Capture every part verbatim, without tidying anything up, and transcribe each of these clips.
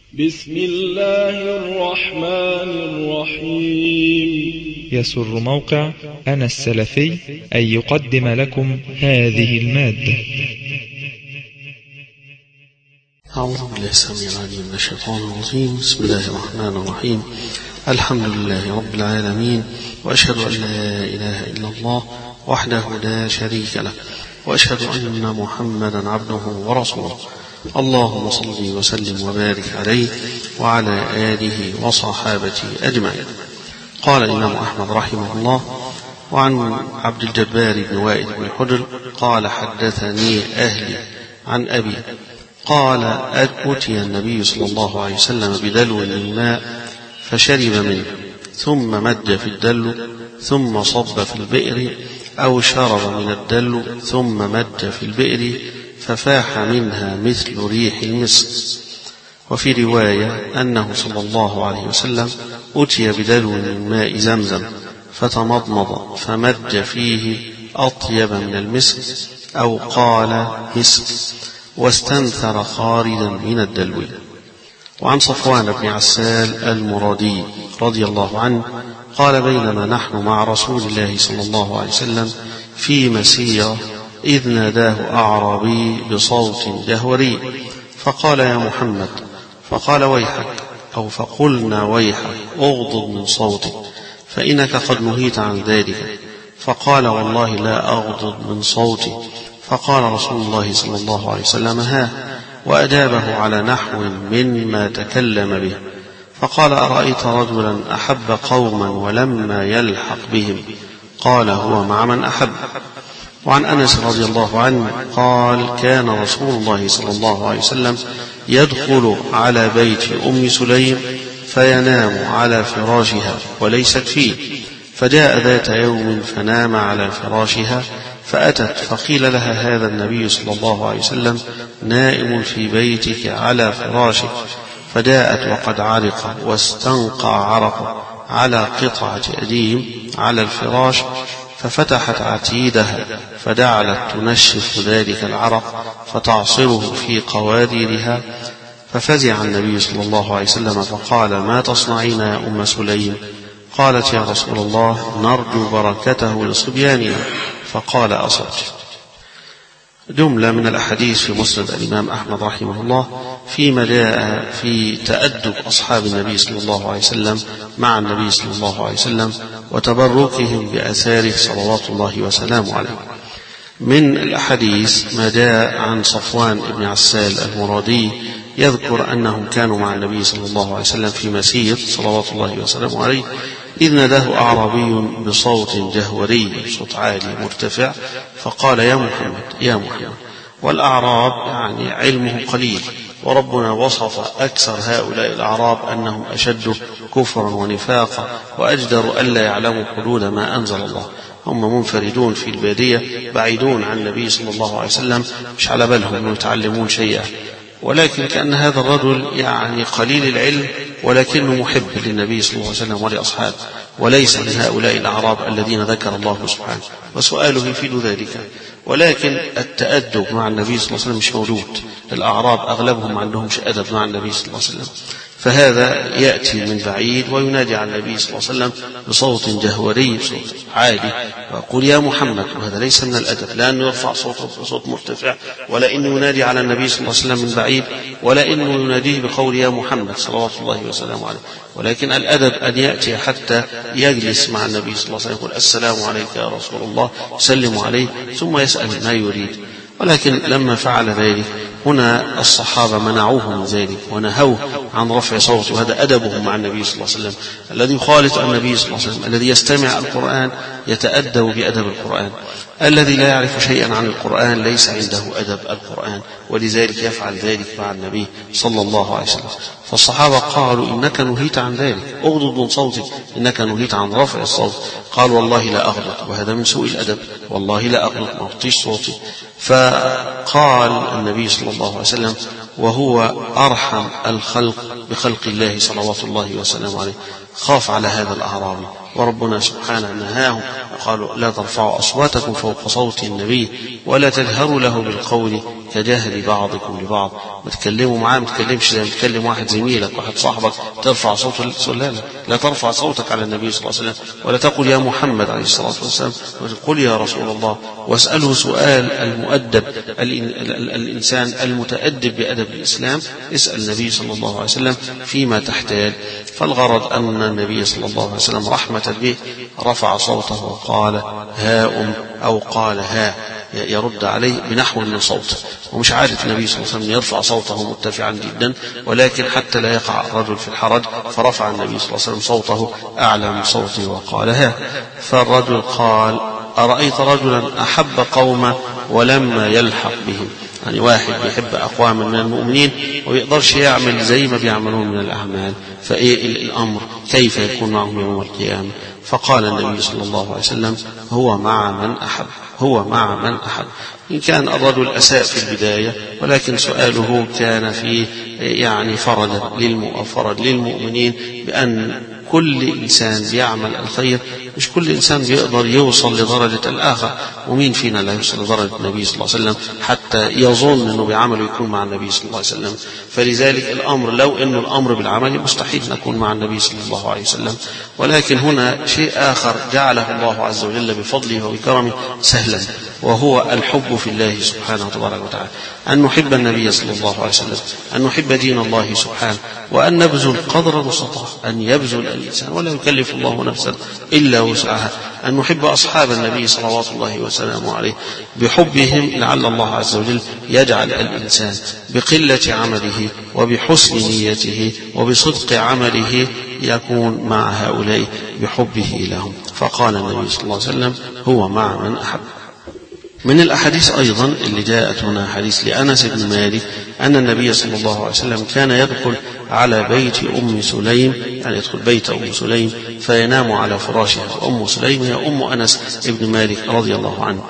بسم الله الرحمن الرحيم. يسر موقع أنا السلفي أن يقدم لكم هذه المادة. أعوذ بالله السميع العليم من الشيطان الرجيم. بسم الله الرحمن الرحيم. الحمد لله رب العالمين، وأشهد أن لا إله إلا الله وحده لا شريك له، وأشهد أن محمدا عبده ورسوله. اللهم صل وسلم وبارك عليه وعلى آله وصحابته أجمعين. قال الإمام أحمد رحمه الله: وعن عبد الجبار بن وائل بن حجر قال: حدثني أهلي عن أبي قال: أتي النبي صلى الله عليه وسلم بدلو من ماء فشرب منه، ثم مد في الدلو، ثم صب في البئر، أو شرب من الدلو ثم مد في البئر ففاح منها مثل ريح المسك. وفي رواية أنه صلى الله عليه وسلم أتي بدلو من ماء زمزم فتمضمض فمد فيه أطيب من المسك، أو قال مسك، واستنثر خارجا من الدلو. وعن صفوان بن عسال المرادي رضي الله عنه قال: بينما نحن مع رسول الله صلى الله عليه وسلم في مسيرة إذ ناداه أعرابي بصوت جهوري فقال: يا محمد. فقال: ويحك، أو فقلنا ويحك، أغضض من صوتك فإنك قد نهيت عن ذلك. فقال: والله لا أغضض من صوتي. فقال رسول الله صلى الله عليه وسلم: ها، وأجابه على نحو مما تكلم به. فقال: أرأيت رجلا أحب قوما ولما يلحق بهم؟ قال: هو مع من أحب. وعن أنس رضي الله عنه قال: كان رسول الله صلى الله عليه وسلم يدخل على بيت أم سليم فينام على فراشها وليست فيه، فجاء ذات يوم فنام على فراشها، فأتت فقيل لها: هذا النبي صلى الله عليه وسلم نائم في بيتك على فراشك. فجاءت وقد عرق واستنقع عرقه على قطعة أديم على الفراش، ففتحت عتيدها فجعلت تنشف ذلك العرق فتعصره في قوادرها. ففزع النبي صلى الله عليه وسلم فقال: ما تصنعين يا أم سليم؟ قالت: يا رسول الله، نرجو بركته لصبياننا. فقال: أصبت. جملة من الأحاديث في مسند الإمام أحمد رحمه الله فيما جاء في تأدب أصحاب النبي صلى الله عليه وسلم مع النبي صلى الله عليه وسلم وتبركهم بأثاره صلوات الله وسلامه عليه. من الأحاديث ما جاء عن صفوان بن عسال المرادي يذكر أنهم كانوا مع النبي صلى الله عليه وسلم في مسير صلوات الله وسلامه عليه، إذ ناداه أعرابي بصوت جهوري، صوت عالي مرتفع، فقال: يا محمد، يا محمد. والأعراب يعني علمه قليل، وربنا وصف أكثر هؤلاء الأعراب أنهم أشد كفرا ونفاقا وأجدر ألا يعلموا حدود ما أنزل الله. هم منفردون في البادية بعيدون عن النبي صلى الله عليه وسلم، مش على بالهم أنه يتعلمون شيئا، ولكن كأن هذا الرجل يعني قليل العلم ولكنه محب للنبي صلى الله عليه وسلم ولأصحابه، وليس من هؤلاء الأعراب الذين ذكر الله سبحانه، وسؤاله يفيد ذلك. ولكن التأدب مع النبي صلى الله عليه وسلم مش موجود. الأعراب أغلبهم ما عندهمش أدب مع النبي صلى الله عليه وسلم، فهذا يأتي من بعيد وينادي على النبي صلى الله عليه وسلم بصوت جهوري، صوت عالي، ويقول: يا محمد. وهذا ليس من الأدب، لا أنه يرفع صوته بصوت مرتفع، ولا أنه ينادي على النبي صلى الله عليه وسلم من بعيد، ولا أنه يناديه بقول يا محمد صلوات الله وسلامه عليه. ولكن الأدب أن يأتي حتى يجلس مع النبي صلى الله عليه وسلم يقول: السلام عليك يا رسول الله، سلم عليه، ثم يسأل ما يريد. ولكن لما فعل ذلك هنا الصحابة منعوه من ذلك ونهوه عن رفع صوته، وهذا أدبه مع النبي صلى الله عليه وسلم. الذي يخالط النبي صلى الله عليه وسلم، الذي يستمع القرآن يتأدب بأدب القرآن، الذي لا يعرف شيئا عن القرآن ليس عنده أدب القرآن، ولذلك يفعل ذلك مع النبي صلى الله عليه وسلم. فالصحابة قالوا: إنك نهيت عن ذلك، أغضض من صوتك، إنك نهيت عن رفع الصوت. قال: والله لا أغضض، وهذا من سوء الأدب، والله لا أغضض، ما أغطيش صوتي. فقال النبي صلى الله عليه وسلم وهو أرحم الخلق بخلق الله صلوات الله وسلامه عليه: خاف على هذا الأعرابي، وربنا سبحانه نهاهم وقالوا: لا ترفعوا أصواتكم فوق صوت النبي ولا تجهروا له بالقول كجهل بعضكم لبعض. ما تكلموا معاه ما تكلمش زي ما تكلم واحد زميلك واحد صاحبك ترفع صوتك. لا لا لا ترفع صوتك على النبي صلى الله عليه وسلم، ولا تقل يا محمد عليه الصلاة والسلام، قل يا رسول الله. واسأله سؤال المؤدب، الإنسان المتأدب بأدب الإسلام اسأل النبي صلى الله عليه وسلم فيما تحتاج. فالغرض أن النبي صلى الله عليه وسلم رحمة به رفع صوته وقال ها أم أو قال ها، يرد عليه بنحو من صوته. ومش عادة النبي صلى الله عليه وسلم يرفع صوته مرتفعا جدا، ولكن حتى لا يقع الرجل في الحرج فرفع النبي صلى الله عليه وسلم صوته أعلى من صوته وقال ها. فالرجل قال أرأيت رجلا أحب قوما ولما يلحق بهم، يعني واحد بيحب أقواما من المؤمنين ويقدرش يعمل زي ما بيعملون من الأعمال، فإيه الأمر كيف يكون معهم يوم القيامة؟ فقال النبي صلى الله عليه وسلم هو مع من أحب، هو مع من أحب. إن كان الرجل أساء في البداية، ولكن سؤاله كان فيه يعني فرج فرج للمؤمنين بأن كل إنسان بيعمل الخير، مش كل إنسان بيقدر يوصل لدرجة الآخر، ومين فينا لا يوصل لدرجة النبي صلى الله عليه وسلم حتى يظن أنه بعمله يكون مع النبي صلى الله عليه وسلم. فلذلك الأمر لو أنه الأمر بالعمل مستحيل نكون مع النبي صلى الله عليه وسلم، ولكن هنا شيء آخر جعله الله عز وجل بفضله وبكرمه سهلا، وهو الحب في الله سبحانه وتبارك وتعالى، أن نحب النبي صلى الله عليه وسلم، أن نحب دين الله سبحانه، وأن نبذل قدر المستطاع، أن يبذل الإنسان ولا يكلف الله نفسا إلا وسعها، أن نحب أصحاب النبي صلوات الله وسلامه عليه بحبهم، لعل الله عز وجل يجعل الإنسان بقلة عمله وبحسن نيته وبصدق عمله يكون مع هؤلاء بحبه لهم. فقال النبي صلى الله عليه وسلم هو مع من أحب. من الأحاديث أيضا اللي جاءت هنا حديث لأنس بن مالك أن النبي صلى الله عليه وسلم كان يدخل على بيت أم سليم، يعني يدخل بيت أم سليم فينام على فراشها، وأم سليم هي أم أنس بن مالك رضي الله عنه.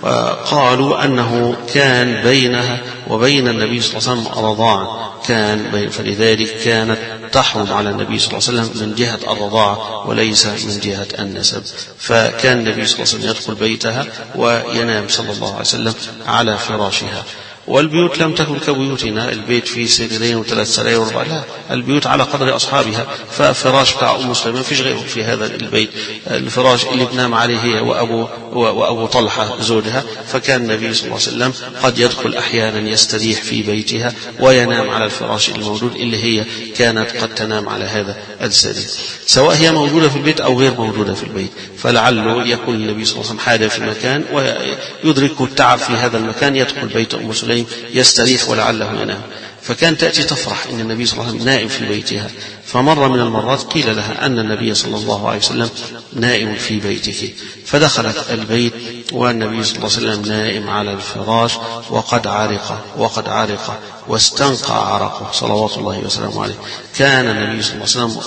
وقالوا أنه كان بينها وبين النبي صلى الله عليه وسلم رضاعة، كان فلذلك كانت تحرم على النبي صلى الله عليه وسلم من جهة الرضاعة وليس من جهة النسب. فكان النبي صلى الله عليه وسلم يدخل بيتها وينام صلى الله عليه وسلم على فراشها. والبيوت لم تكن كبيوتنا، البيت فيه سريرين وثلاث سراير وربع، لا، البيوت على قدر أصحابها. ففراش بتاع أم سليم ما فيش غيره في هذا البيت، الفراش اللي بنام عليه هي وأبو, وأبو طلحة زوجها. فكان النبي صلى الله عليه وسلم قد يدخل أحيانا يستريح في بيتها وينام على الفراش الموجود اللي هي كانت قد تنام على هذا السرير، سواء هي موجودة في البيت أو غير موجودة في البيت. فلعله يكون النبي صلى الله عليه وسلم حاجة في مكان ويدركه التعب في هذا المكان، يدخل بيت أم سليم يستريح ولعله ينام. فكان تأتي تفرح إن النبي صلى الله عليه وسلم نائم في بيتها. فمر من المرات قيل لها أن النبي صلى الله عليه وسلم نائم في بيتك، فدخلت البيت والنبي صلى الله عليه وسلم نائم على الفراش وقد عرق وقد عرق واستنقع عرقه صلوات الله وسلامه عليه. كان النبي صلى الله عليه وسلم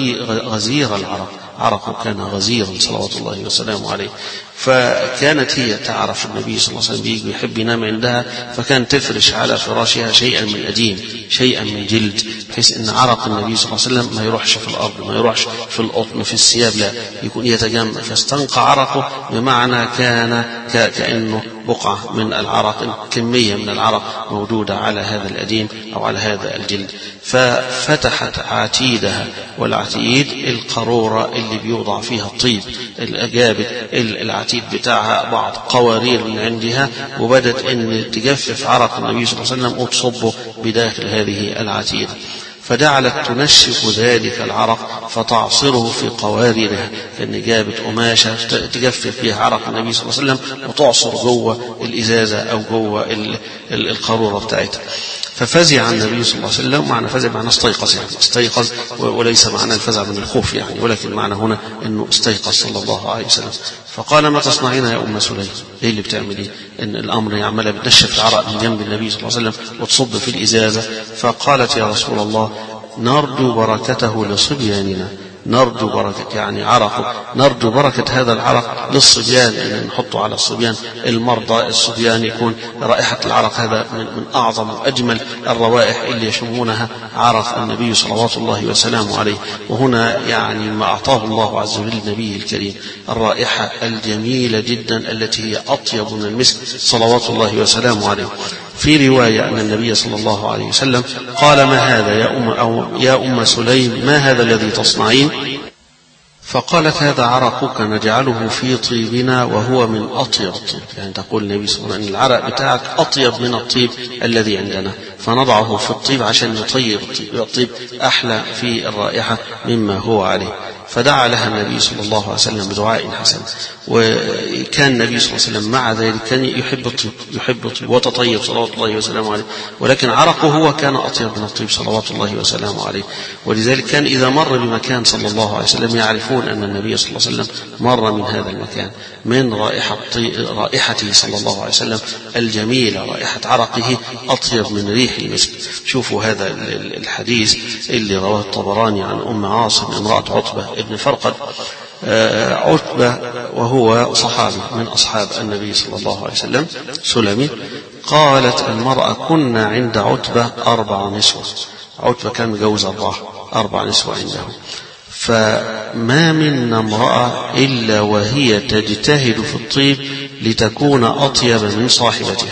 غزير العرق، عرقه كان غزيرا صلوات الله وسلامه عليه. فكانت هي تعرف النبي صلى الله عليه وسلم بيجي يحب ينام عندها، فكان تفرش على فراشها شيئا من أديم، شيئا من جلد، بحيث ان عرق النبي صلى الله عليه وسلم ما يروحش في الأرض، ما يروحش في القطن في الثياب، لا، يكون يتجمع. فاستنقع عرقه بمعنى كان كأنه بقعة من العرق، كمية من العرق موجودة على هذا الأديم أو على هذا الجلد. ففتحت عتيدها، والعتيد القارورة اللي بيوضع فيها الطيب، الأجابة العتيد بتاعها بعض قوارير من عندها، وبدت أن تجفف عرق النبي صلى الله عليه وسلم وتصبه بداخل هذه العتيد. فجعلت تنشف ذلك العرق فتعصره في قواريرها، كأن جابت قماشة تجفف بها عرق النبي صلى الله عليه وسلم وتعصر جوه الإزازة أو جوه القارورة بتاعتها. ففزع النبي صلى الله عليه وسلم، معنى فزع معنى استيقظ، يعني استيقظ، وليس معنى الفزع من الخوف يعني، ولكن معنى هنا أنه استيقظ صلى الله عليه وسلم. فقال ما تصنعين يا أم سليم؟ ايه اللي بتعملي؟ ان الامر يعملها بتنشف العرق من جنب النبي صلى الله عليه وسلم وتصب في الازازه. فقالت يا رسول الله نرجو بركته لصبياننا، نرجو بركة يعني عرقه، نرجو بركة هذا العرق للصبيان، يعني نحطه على الصبيان المرضى، الصبيان يكون رائحة العرق هذا من, من أعظم وأجمل الروائح اللي يشمونها عرق النبي صلوات الله وسلامه عليه. وهنا يعني ما أعطاه الله عز وجل النبي الكريم الرائحة الجميلة جدا التي هي أطيب من المسك صلوات الله وسلامه عليه. في رواية أن النبي صلى الله عليه وسلم قال: ما هذا يا أم, أو يا أم سليم، ما هذا الذي تصنعين؟ فقالت: هذا عرقك نجعله في طيبنا وهو من أطيب الطيب. يعني تقول النبي صلى الله عليه وسلم: العرق بتاعك أطيب من الطيب الذي عندنا، فنضعه في الطيب عشان يطيب الطيب، الطيب أحلى في الرائحة مما هو عليه. فدعا لها النبي صلى الله عليه وسلم بدعاء حسن. وكان النبي صلى الله عليه وسلم مع ذلك كان يحب الطيب يحب الطيب وتطيب صلوات الله وسلامه عليه، ولكن عرقه هو كان أطيب من الطيب صلوات الله وسلامه عليه. ولذلك كان إذا مر بمكان صلى الله عليه وسلم يعرفون أن النبي صلى الله عليه وسلم مر من هذا المكان، من رائحة رائحته صلى الله عليه وسلم الجميلة، رائحة عرقه أطيب من ريح المسك. شوفوا هذا الحديث اللي رواه الطبراني عن أم عاصم امرأة عتبة ابن فرقد. عتبة وهو صحابي من أصحاب النبي صلى الله عليه وسلم سلمي. قالت المرأة: كنا عند عتبة أربع نسوة. عتبة كان مجوز أربعة أربع نسوة عنده. فما منا امرأة إلا وهي تجتهد في الطيب لتكون أطيب من صاحبتها.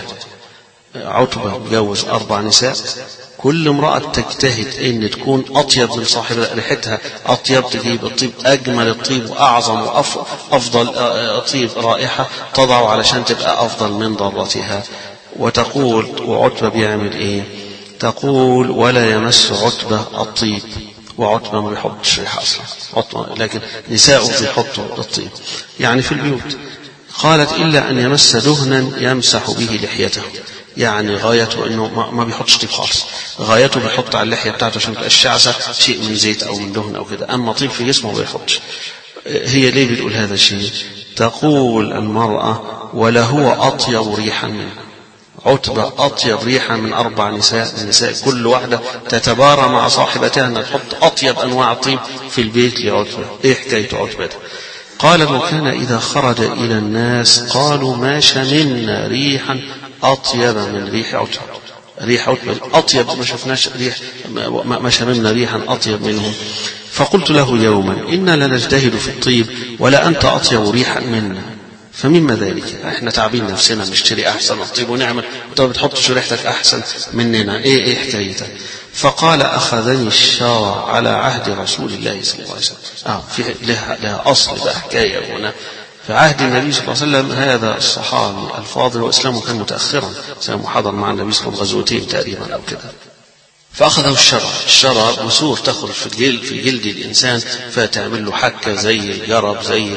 عتبة مجوز أربع نساء، كل امرأة تجتهد أن تكون أطيب من صاحبها، ريحتها أطيب، تجيب الطيب أجمل الطيب وأعظم وأفضل طيب رائحة تضع علشان تبقى أفضل من ضرتها. وتقول، وعتبة بيعمل إيه؟ تقول: ولا يمس عتبة الطيب، وعتبة ما بيحطش ريحة أصلا عتبة، لكن نساء بيحطوا الطيب يعني في البيوت. قالت: إلا أن يمس دهنا يمسح به لحيته، يعني غايته انه ما بيحطش طيب خالص، غايته بيحط على اللحيه بتاعته عشان تبقى الشعثه شيء من زيت او من دهن او كده، اما طيب في جسمه ما بيحطش. هي ليه بتقول هذا الشيء؟ تقول المراه: ولهو اطيب ريحا منه. عتبة أطيب ريحا من أربع نساء، النساء كل واحدة تتبارى مع صاحبتها أن تحط أطيب أنواع الطيب في البيت لعتبة. إيه حكاية عتبة؟ قال: وكان إذا خرج إلى الناس قالوا: ما شممنا ريحا أطيب من ريح عتبة. ريح عتبة أطيب، ما شفناش ريح، ما شممنا ريحا أطيب منهم. فقلت له يوما: إنا لنجتهد في الطيب ولا أنت أطيب ريحا منا، فمما ذلك؟ احنا تعبين نفسنا نشتري أحسن الطيب ونعمل، وانت بتحطش ريحتك أحسن مننا، إيه إيه حكايتك؟ فقال: أخذني الشرع على عهد رسول الله صلى الله عليه وسلم. آه في لها, لها أصل بقى حكاية هنا. في عهد النبي صلى الله عليه وسلم هذا الصحابي الفاضل، وإسلامه كان متأخرا، إسلامه حضر مع النبي صلى الله عليه وسلم غزوتين تقريبا أو كده. فأخذه الشرع. الشرع بثور تخرج في الجلد في جلد الإنسان، فتعمل له حكة زي الجرب، زي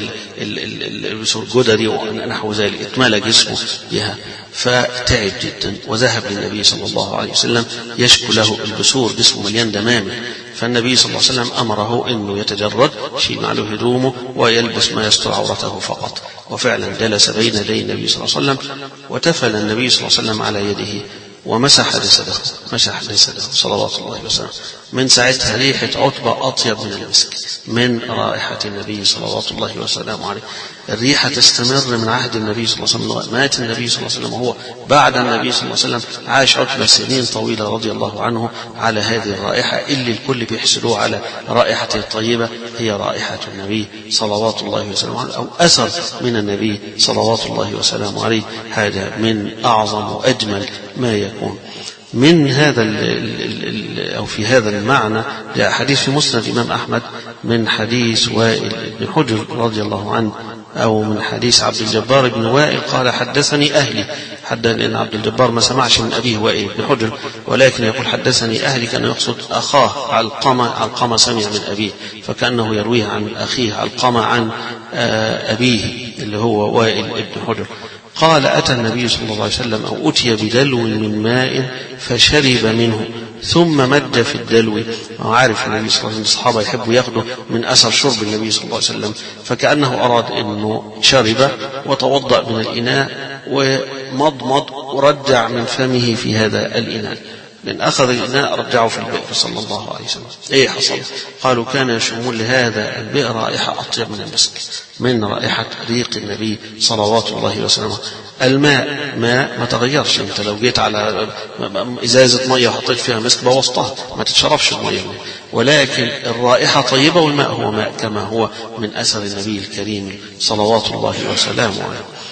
البثور جدري ونحو ذلك، اتملى جسمه بها، فتعب جدا وذهب للنبي صلى الله عليه وسلم يشكو له البثور، جسمه مليان دمامل. فالنبي صلى الله عليه وسلم أمره أنه يتجرد، يشيل معه هدومه ويلبس ما يستر عورته فقط. وفعلا جلس بين يدي النبي صلى الله عليه وسلم، وتفل النبي صلى الله عليه وسلم على يده ومسح جسده، مسح جسده صلوات الله وسلامه. من ساعتها ريحة عتبة أطيب من المسك، من رائحة النبي صلوات الله وسلامه عليه. الريحة تستمر من عهد النبي صلى الله عليه وسلم، مات النبي صلى الله عليه وسلم وهو بعد النبي صلى الله عليه وسلم عاش عتبة سنين طويلة رضي الله عنه على هذه الرائحة اللي الكل بيحسدوه على رائحته الطيبة، هي رائحة النبي صلوات الله وسلامه عليه، أو أثر من النبي صلوات الله وسلامه عليه. هذا من أعظم وأجمل ما يكون. من هذا ال ال أو في هذا المعنى جاء حديث في مسند الإمام أحمد من حديث وائل بن حجر رضي الله عنه، أو من حديث عبد الجبار بن وائل قال: حدثني أهلي. حد لأن عبد الجبار ما سمعش من أبيه وائل بن حجر، ولكن يقول حدثني أهلي، كان يقصد أخاه علقمة. علقمة سمع من أبيه، فكأنه يرويه عن أخيه علقمة عن أبيه اللي هو وائل بن حجر. قال: أتى النبي صلى الله عليه وسلم أو أتي بدلو من ماء فشرب منه ثم مد في الدلو. وعارف النبي صلى الله عليه وسلم الصحابة يحبوا يأخذوا من أثر شرب النبي صلى الله عليه وسلم، فكأنه أراد أنه شرب وتوضأ من الإناء ومضمض ورجع من فمه في هذا الإناء. من أخذ الإناء رجعه في البئر صلى الله عليه وسلم. إيه حصل؟ قالوا: كان يشمون لهذا البئر رائحة أطيب من المسك، من رائحة ريق النبي صلوات الله وسلامه. الماء ماء ما تغيرش، انت لو جيت على ازازه ميه وحطيت فيها مسك بوظتها، ما تتشربش الميه، ولكن الرائحه طيبه، والماء هو ماء كما هو من اثر النبي الكريم صلوات الله وسلامه عليه.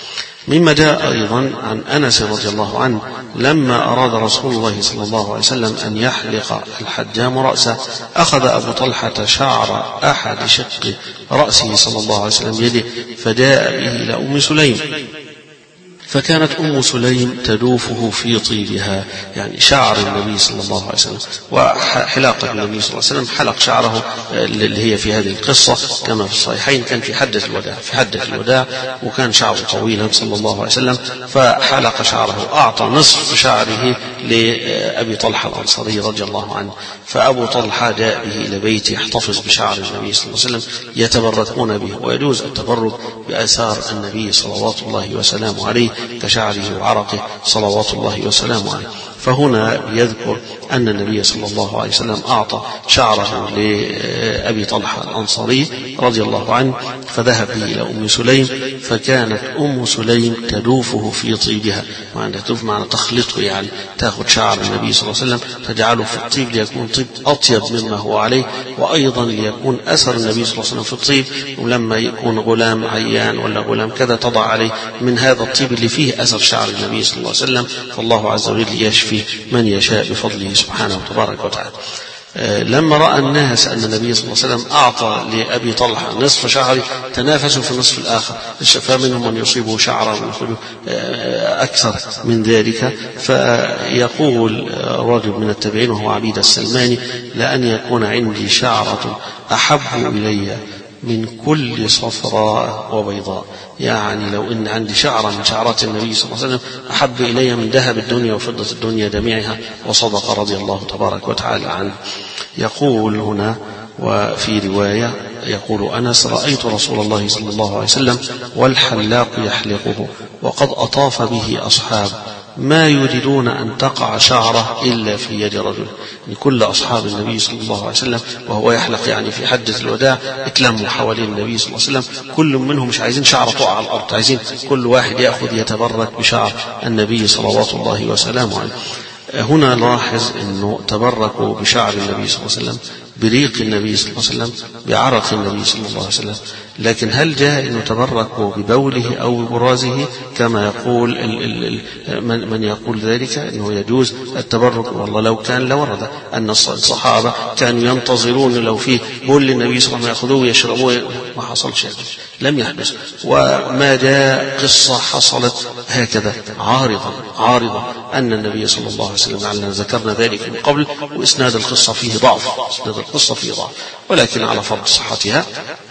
مما جاء أيضا عن أنس رضي الله عنه لما أراد رسول الله صلى الله عليه وسلم أن يحلق الحجام رأسه أخذ أبو طلحة شعر أحد شق رأسه صلى الله عليه وسلم بيده فجاء به إلى أم سليم، فكانت أم سليم تدوفه في طيبها، يعني شعر النبي صلى الله عليه وسلم. وحلاقة النبي صلى الله عليه وسلم حلق شعره اللي هي في هذه القصة كما في الصحيحين، كان في حجة الوداع في حجة الوداع وكان شعره طويلا صلى الله عليه وسلم، فحلق شعره، أعطى نصف شعره لأبي طلحة الأنصاري رضي الله عنه. فأبو طلحة جاء به إلى بيته يحتفظ بشعر النبي صلى الله عليه وسلم، يتبركون به، ويجوز التبرك بآثار النبي صلوات الله وسلامه عليه كشعره وعرقه صلوات الله وسلامه عليه. فهنا يذكر أن النبي صلى الله عليه وسلم أعطى شعره لأبي طلحة الأنصاري رضي الله عنه، فذهب به إلى أم سليم، فكانت أم سليم تدوفه في طيبها، معنى تدوف معنى تخلطه، يعني تأخذ شعر النبي صلى الله عليه وسلم تجعله في الطيب ليكون طيب أطيب مما هو عليه، وأيضا ليكون أثر النبي صلى الله عليه وسلم في الطيب، ولما يكون غلام عيان ولا غلام كذا تضع عليه من هذا الطيب اللي فيه أثر شعر النبي صلى الله عليه وسلم، فالله عز وجل يشفي من يشاء بفضله سبحانه وتبارك وتعالى. لما رأى الناس أن النبي صلى الله عليه وسلم أعطى لأبي طلحة نصف شعره تنافسوا في النصف الآخر، فمنهم من يصيبه شعرا ويأخذ أكثر من ذلك. فيقول رجل من التابعين وهو عبيد السلماني: لأن يكون عندي شعرة أحب إلي من كل صفراء وبيضاء، يعني لو إن عندي شعرة من شعرات النبي صلى الله عليه وسلم أحب إلي من ذهب الدنيا وفضة الدنيا جميعها، وصدق رضي الله تبارك وتعالى عنه. يقول هنا وفي رواية يقول أنس: رأيت رسول الله صلى الله عليه وسلم والحلاق يحلقه وقد أطاف به أصحاب ما يريدون أن تقع شعره إلا في يد رجل. يعني كل أصحاب النبي صلى الله عليه وسلم وهو يحلق يعني في حجة الوداع اتلموا حوالين النبي صلى الله عليه وسلم، كل منهم مش عايزين شعره تقع على الأرض، عايزين كل واحد يأخذ يتبرك بشعر النبي صلوات الله وسلامه عليه. هنا نلاحظ أنه تبركوا بشعر النبي صلى الله عليه وسلم، بريق النبي صلى الله عليه وسلم، بعرق النبي صلى الله عليه وسلم. لكن هل جاء أنه تبركوا ببوله أو ببرازه كما يقول ال ال ال من, من يقول ذلك أنه يجوز التبرك؟ والله لو كان لورد أن الصحابة كانوا ينتظرون لو في بول للنبي صلى الله عليه وسلم يأخذوه ويشربوه، ما حصل شيء، لم يحدث. وما جاء قصة حصلت هكذا عارضة عارضة أن النبي صلى الله عليه وسلم، علنا ذكرنا ذلك من قبل، وإسناد القصة فيه ضعف، إسناد القصة فيه ضعف، ولكن على فرض صحتها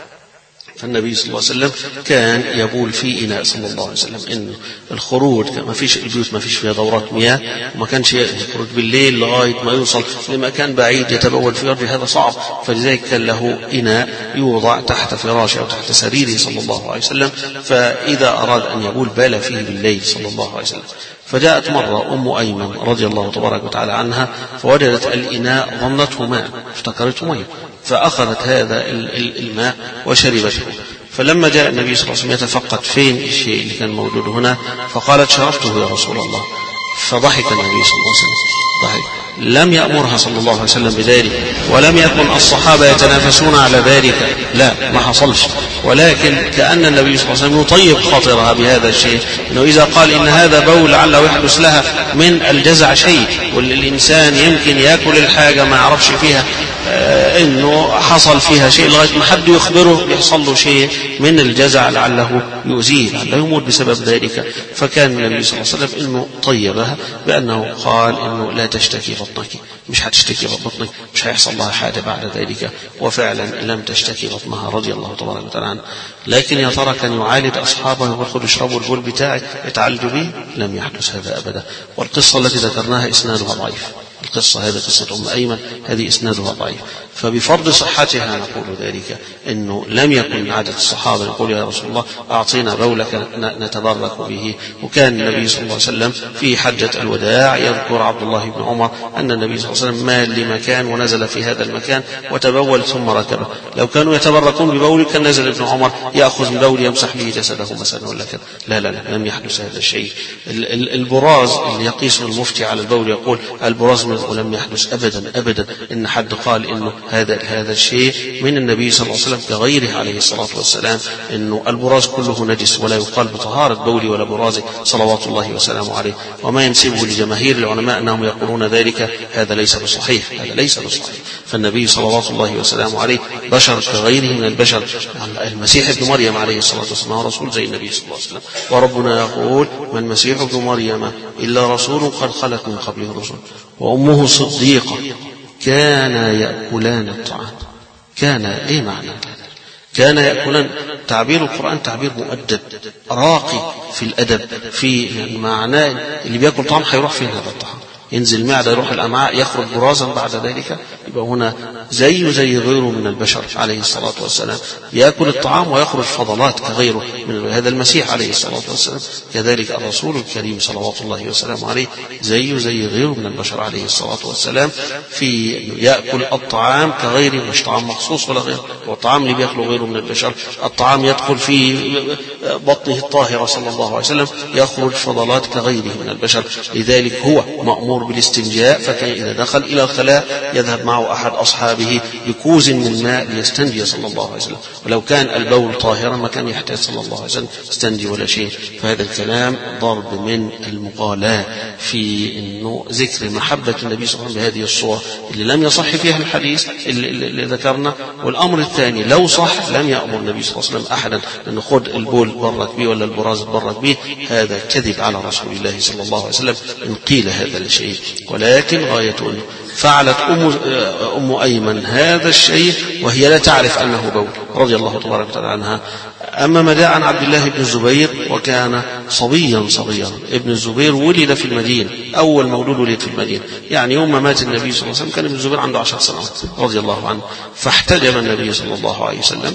فالنبي صلى الله عليه وسلم كان يبول في إناء صلى الله عليه وسلم. إن الخروج ما فيش البيوت ما فيش فيها دورات مياه، وما كانش يخرج بالليل لغاية ما يوصل لمكان بعيد يتبول في أرضه، هذا صعب، فلذلك كان له إناء يوضع تحت فراشه أو تحت سريره صلى الله عليه وسلم، فإذا أراد أن يبول بال فيه بالليل صلى الله عليه وسلم. فجاءت مرة أم أيمن رضي الله تبارك وتعالى عنها فوجدت الإناء ظنته ماء، افتكرته ماء، فأخذت هذا الماء وشربته. فلما جاء النبي صلى الله عليه وسلم يتفقد فين الشيء اللي كان موجود هنا، فقالت: شربته يا رسول الله. فضحك النبي صلى الله عليه وسلم، ضحك. لم يأمرها صلى الله عليه وسلم بذلك، ولم يكن الصحابة يتنافسون على ذلك، لا، ما حصلش، ولكن كأن النبي صلى الله عليه وسلم يطيب خاطرها بهذا الشيء، إنه إذا قال إن هذا بول لعله يحدث لها من الجزع شيء، والإنسان يمكن يأكل الحاجة ما يعرفش فيها آه إنه حصل فيها شيء لغاية ما حد يخبره يحصل له شيء من الجزع لعله يؤذيه، لعله يموت بسبب ذلك. فكان النبي صلى الله عليه وسلم إنه طيبها بأنه قال إنه لا تشتكي بطنك، مش هتشتكي بطنك، مش هيحصل لها حاجة بعد ذلك، وفعلا لم تشتكي بطنها رضي الله تبارك وتعالى عنه. لكن يا ترى كان يعالج أصحابه ويقول اشربوا البول بتاعي اتعالجوا به؟ لم يحدث هذا أبدا. والقصة التي ذكرناها إسنادها ضعيف، القصة هذه قصة أم أيمن هذه إسنادها ضعيف، فبفرض صحتها نقول ذلك إنه لم يكن من عادة الصحابة يقول: يا رسول الله أعطينا بولك نتبرك به. وكان النبي صلى الله عليه وسلم في حجة الوداع يذكر عبد الله بن عمر أن النبي صلى الله عليه وسلم مال لمكان ونزل في هذا المكان وتبول ثم ركبه. لو كانوا يتبركون ببول كان نزل ابن عمر يأخذ ببول يمسح به جسده مثلا ولا كذا، لا لا لا، لم يحدث هذا الشيء. البراز اللي يقيس المفتي على البول يقول: البراز منه، ولم يحدث أبدا أبدا إن حد قال إنه هذا هذا الشيء من النبي صلى الله عليه وسلم كغيره عليه الصلاة والسلام، إنه البراز كله نجس ولا يقال بطهارة بولي ولا برازي صلوات الله وسلامه عليه. وما ينسبه لجماهير العلماء أنهم يقولون ذلك هذا ليس بصحيح، هذا ليس بصحيح. فالنبي صلوات الله وسلامه عليه بشر كغيره من البشر. المسيح ابن مريم عليه الصلاة والسلام رسول زي النبي صلى الله عليه وسلم، وربنا يقول ما المسيح ابن مريم إلا رسول قد خلت من قبله الرسل وأمه صديقة كانا يأكلان الطعام. كان إيه معنى كان يأكلان؟ تعبير القرآن تعبير مؤدب راقي في الأدب، في يعني معناه اللي بيأكل طعام هيروح فين هذا الطعام؟ ينزل المعدة يروح الأمعاء يخرج برازا بعد ذلك. يبقى هنا زيه زي غيره من البشر عليه الصلاة والسلام، يأكل الطعام ويخرج فضلات كغيره من هذا المسيح عليه الصلاة والسلام. كذلك الرسول الكريم صلوات الله وسلامه عليه زيه زي غيره من البشر عليه الصلاة والسلام في يأكل الطعام كغيره، مش طعام مخصوص ولا غيره. والطعام اللي بيأكله غيره من البشر الطعام يدخل في بطنه الطاهرة صلى الله عليه وسلم، يخرج فضلات كغيره من البشر. لذلك هو مأمور بالاستنجاء، فكان إذا دخل إلى الخلاء يذهب معه أحد أصحابه بكوز من ماء ليستنجي صلى الله عليه وسلم. ولو كان البول طاهرا ما كان يحتاج صلى الله عليه وسلم يستنجي ولا شيء. فهذا الكلام ضرب من المغالاة في إنه ذكر محبة النبي صلى الله عليه وسلم بهذه الصورة اللي لم يصح فيها الحديث اللي, اللي ذكرنا. والأمر الثاني لو صح لم يأمر النبي صلى الله عليه وسلم أحدا أنه خذ البول برك به ولا البراز برك به. هذا كذب على رسول الله صلى الله عليه وسلم إن قيل هذا الشيء. ولكن غايته فعلت أم, أم أيمن هذا الشيء وهي لا تعرف أنه بول رضي الله تبارك وتعالى عنها. أما ما جاء عن عبد الله بن الزبير وكان صبيا صغيرا. ابن الزبير ولد في المدينة، أول مولود ولد في المدينة، يعني يوم ما مات النبي صلى الله عليه وسلم كان ابن الزبير عنده عشر سنوات رضي الله عنه. فاحتجب النبي صلى الله عليه وسلم،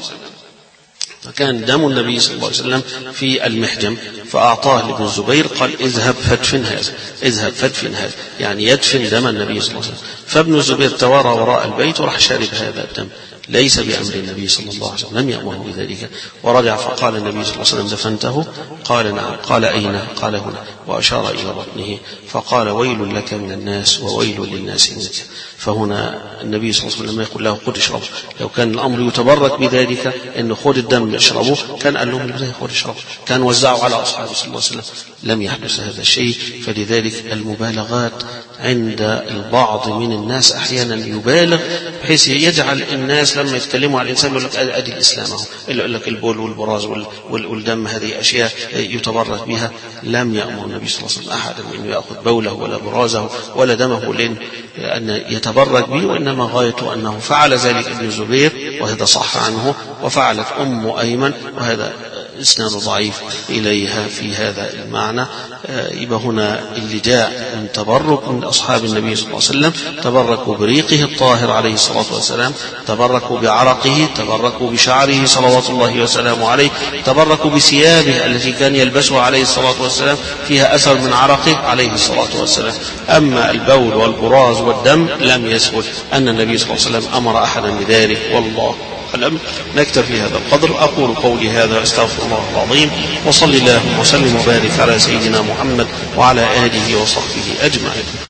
فكان دم النبي صلى الله عليه وسلم في المحجم، فأعطاه لابن الزبير قال اذهب فادفن هذا، اذهب فادفن هذا، يعني يدفن دم النبي صلى الله عليه وسلم. فابن الزبير توارى وراء البيت وراح شارب هذا الدم، ليس بأمر النبي صلى الله عليه وسلم، لم يأمره بذلك. ورجع فقال النبي صلى الله عليه وسلم دفنته؟ قال نعم. قال أين؟ قال هنا، وأشار إلى بطنه. فقال ويل لك من الناس وويل للناس منك. فهنا النبي صلى الله عليه وسلم يقول له خذ اشرب. لو كان الأمر يتبرك بذلك أنه خذ الدم اشربه كان قال لهم البداية خذ اشرب، كان وزعوا على أصحابه صلى الله عليه وسلم. لم يحدث هذا الشيء. فلذلك المبالغات عند البعض من الناس أحيانا يبالغ بحيث يجعل الناس لما يتكلموا عن الإنسان يقول لك أدي الإسلام أهو، يقول لك البول والبراز والدم هذه أشياء يتبرك بها. لم يأمر النبي صلى الله عليه وسلم أحدا أن يأخذ بوله ولا برازه ولا دمه لأن أن يتبرك به، وإنما غايته أنه فعل ذلك ابن الزبير وهذا صح عنه، وفعلت أم أيمن وهذا إسناد ضعيف إليها في هذا المعنى. يبقى هنا اللي جاء من تبرك من أصحاب النبي صلى الله عليه وسلم تبركوا بريقه الطاهر عليه الصلاة والسلام، تبركوا بعرقه، تبركوا بشعره صلوات الله وسلامه عليه، تبركوا بثيابه التي كان يلبسها عليه الصلاة والسلام فيها أثر من عرقه عليه الصلاة والسلام. أما البول والبراز والدم لم يثبت أن النبي صلى الله عليه وسلم أمر أحدا بذلك، والله أعلم. نكتفي هذا القدر. أقول قولي هذا أستغفر الله العظيم، وصلي اللهم وسلم وبارك على سيدنا محمد وعلى آله وصحبه أجمعين.